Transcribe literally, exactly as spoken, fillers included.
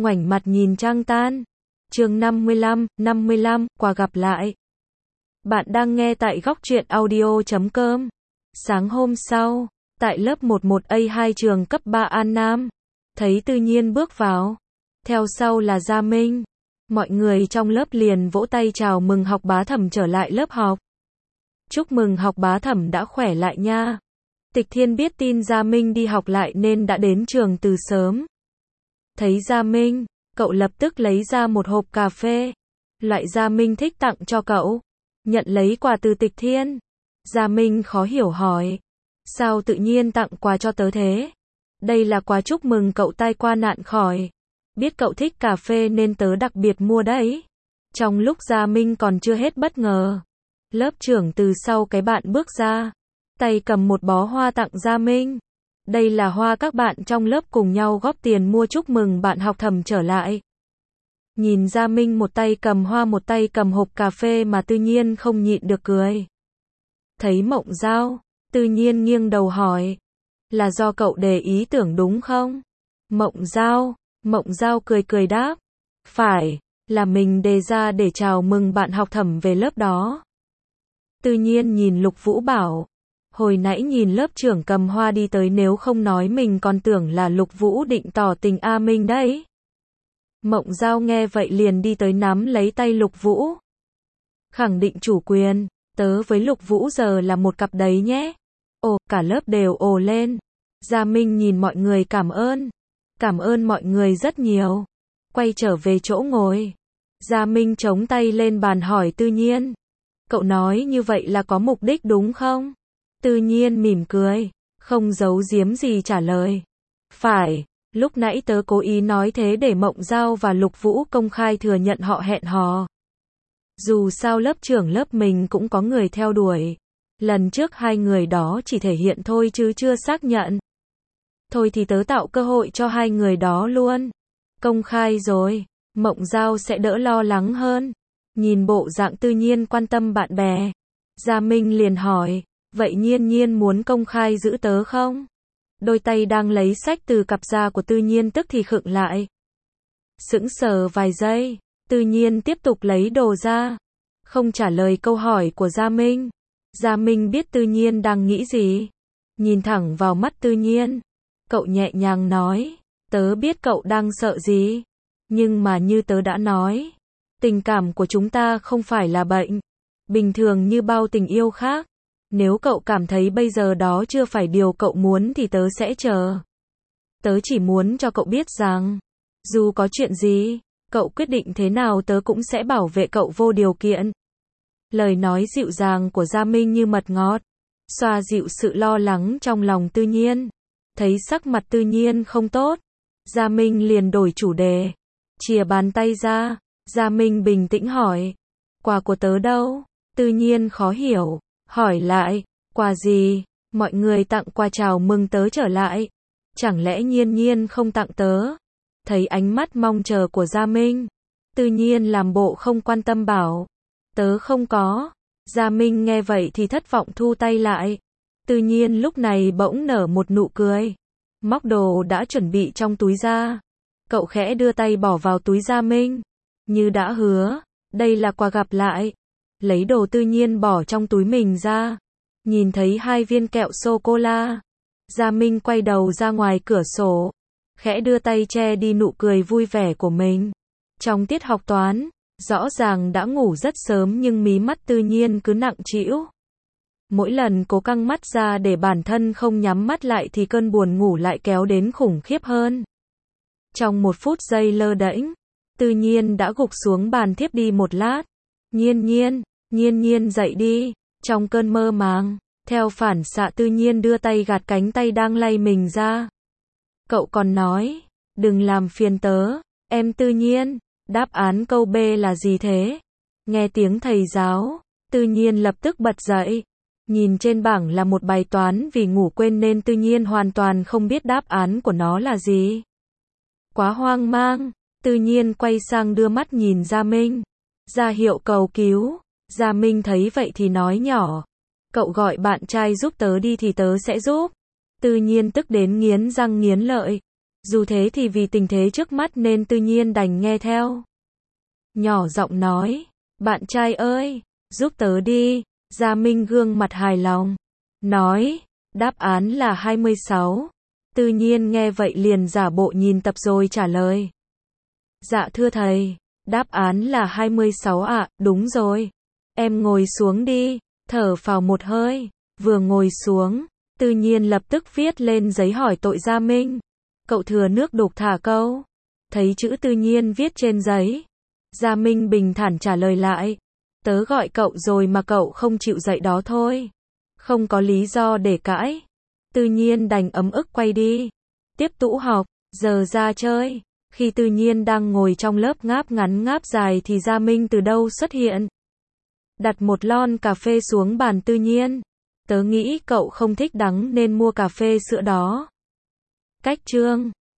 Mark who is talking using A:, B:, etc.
A: ngoảnh mặt nhìn trăng tan. Chương năm mươi lăm, năm mươi lăm, quà gặp lại. Bạn đang nghe tại góc truyện audio chấm com. Sáng hôm sau, tại lớp mười một A hai trường cấp ba An Nam, thấy Tư Nhiên bước vào. Theo sau là Gia Minh. Mọi người trong lớp liền vỗ tay chào mừng Học Bá Thẩm trở lại lớp học. Chúc mừng Học Bá Thẩm đã khỏe lại nha. Tịch Thiên biết tin Gia Minh đi học lại nên đã đến trường từ sớm. Thấy Gia Minh, cậu lập tức lấy ra một hộp cà phê. Loại Gia Minh thích tặng cho cậu. Nhận lấy quà từ Tịch Thiên. Gia Minh khó hiểu hỏi. Sao tự nhiên tặng quà cho tớ thế? Đây là quà chúc mừng cậu tai qua nạn khỏi. Biết cậu thích cà phê nên tớ đặc biệt mua đấy. Trong lúc Gia Minh còn chưa hết bất ngờ, lớp trưởng từ sau cái bạn bước ra, tay cầm một bó hoa tặng Gia Minh. Đây là hoa các bạn trong lớp cùng nhau góp tiền mua chúc mừng bạn học Thẩm trở lại. Nhìn Gia Minh một tay cầm hoa một tay cầm hộp cà phê mà Tư Nhiên không nhịn được cười. Thấy Mộng Giao, Tư Nhiên nghiêng đầu hỏi. Là do cậu đề ý tưởng đúng không? Mộng Giao, Mộng Giao cười cười đáp. Phải, là mình đề ra để chào mừng bạn học Thẩm về lớp đó. Tư Nhiên nhìn Lục Vũ bảo. Hồi nãy nhìn lớp trưởng cầm hoa đi tới nếu không nói mình còn tưởng là Lục Vũ định tỏ tình A Minh đấy. Mộng Giao nghe vậy liền đi tới nắm lấy tay Lục Vũ. Khẳng định chủ quyền, tớ với Lục Vũ giờ là một cặp đấy nhé. Ồ, cả lớp đều ồ lên. Gia Minh nhìn mọi người cảm ơn. Cảm ơn mọi người rất nhiều. Quay trở về chỗ ngồi. Gia Minh chống tay lên bàn hỏi Tư Nhiên. Cậu nói như vậy là có mục đích đúng không? Tư Nhiên mỉm cười, không giấu giếm gì trả lời. Phải, lúc nãy tớ cố ý nói thế để Mộng Giao và Lục Vũ công khai thừa nhận họ hẹn hò. Dù sao lớp trưởng lớp mình cũng có người theo đuổi. Lần trước hai người đó chỉ thể hiện thôi chứ chưa xác nhận. Thôi thì tớ tạo cơ hội cho hai người đó luôn. Công khai rồi, Mộng Giao sẽ đỡ lo lắng hơn. Nhìn bộ dạng Tư Nhiên quan tâm bạn bè, Gia Minh liền hỏi. Vậy Nhiên Nhiên muốn công khai giữ tớ không? Đôi tay đang lấy sách từ cặp da của Tư Nhiên tức thì khựng lại. Sững sờ vài giây, Tư Nhiên tiếp tục lấy đồ ra. Không trả lời câu hỏi của Gia Minh. Gia Minh biết Tư Nhiên đang nghĩ gì. Nhìn thẳng vào mắt Tư Nhiên. Cậu nhẹ nhàng nói. Tớ biết cậu đang sợ gì. Nhưng mà như tớ đã nói. Tình cảm của chúng ta không phải là bệnh. Bình thường như bao tình yêu khác. Nếu cậu cảm thấy bây giờ đó chưa phải điều cậu muốn thì tớ sẽ chờ. Tớ chỉ muốn cho cậu biết rằng, dù có chuyện gì, cậu quyết định thế nào tớ cũng sẽ bảo vệ cậu vô điều kiện. Lời nói dịu dàng của Gia Minh như mật ngọt, xoa dịu sự lo lắng trong lòng Tư Nhiên. Thấy sắc mặt Tư Nhiên không tốt, Gia Minh liền đổi chủ đề. Chìa bàn tay ra, Gia Minh bình tĩnh hỏi. Quà của tớ đâu? Tư Nhiên khó hiểu. Hỏi lại, quà gì? Mọi người tặng quà chào mừng tớ trở lại. Chẳng lẽ Nhiên Nhiên không tặng tớ? Thấy ánh mắt mong chờ của Gia Minh, Tư Nhiên làm bộ không quan tâm bảo. Tớ không có. Gia Minh nghe vậy thì thất vọng thu tay lại. Tư Nhiên lúc này bỗng nở một nụ cười. Móc đồ đã chuẩn bị trong túi ra. Cậu khẽ đưa tay bỏ vào túi Gia Minh. Như đã hứa, đây là quà gặp lại. Lấy đồ Tư Nhiên bỏ trong túi mình ra. Nhìn thấy hai viên kẹo sô-cô-la. Gia Minh quay đầu ra ngoài cửa sổ. Khẽ đưa tay che đi nụ cười vui vẻ của mình. Trong tiết học toán, rõ ràng đã ngủ rất sớm nhưng mí mắt Tư Nhiên cứ nặng trĩu. Mỗi lần cố căng mắt ra để bản thân không nhắm mắt lại thì cơn buồn ngủ lại kéo đến khủng khiếp hơn. Trong một phút giây lơ đễnh, Tư Nhiên đã gục xuống bàn thiếp đi một lát. Nhiên Nhiên, Nhiên Nhiên dậy đi. Trong cơn mơ màng, theo phản xạ Tư Nhiên đưa tay gạt cánh tay đang lay mình ra. Cậu còn nói, đừng làm phiền tớ, em Tư Nhiên. Đáp án câu B là gì thế? Nghe tiếng thầy giáo, Tư Nhiên lập tức bật dậy. Nhìn trên bảng là một bài toán vì ngủ quên nên Tư Nhiên hoàn toàn không biết đáp án của nó là gì. Quá hoang mang, Tư Nhiên quay sang đưa mắt nhìn Gia Minh. Ra hiệu cầu cứu. Gia Minh thấy vậy thì nói nhỏ. Cậu gọi bạn trai giúp tớ đi thì tớ sẽ giúp. Tư Nhiên tức đến nghiến răng nghiến lợi. Dù thế thì vì tình thế trước mắt nên Tư Nhiên đành nghe theo. Nhỏ giọng nói, bạn trai ơi, giúp tớ đi. Gia Minh gương mặt hài lòng. Nói, đáp án là hai mươi sáu. Tư Nhiên nghe vậy liền giả bộ nhìn tập rồi trả lời. Dạ thưa thầy, đáp án là hai mươi sáu ạ, đúng rồi. Em ngồi xuống đi, thở phào một hơi. Vừa ngồi xuống, Tư Nhiên lập tức viết lên giấy hỏi tội Gia Minh. Cậu thừa nước đục thả câu. Thấy chữ Tư Nhiên viết trên giấy, Gia Minh bình thản trả lời lại. Tớ gọi cậu rồi mà cậu không chịu dậy đó thôi. Không có lý do để cãi. Tư Nhiên đành ấm ức quay đi. Tiếp tũ học, giờ ra chơi. Khi Tư Nhiên đang ngồi trong lớp ngáp ngắn ngáp dài thì Gia Minh từ đâu xuất hiện. Đặt một lon cà phê xuống bàn Tư Nhiên. Tớ nghĩ cậu không thích đắng nên mua cà phê sữa đó. Cách chương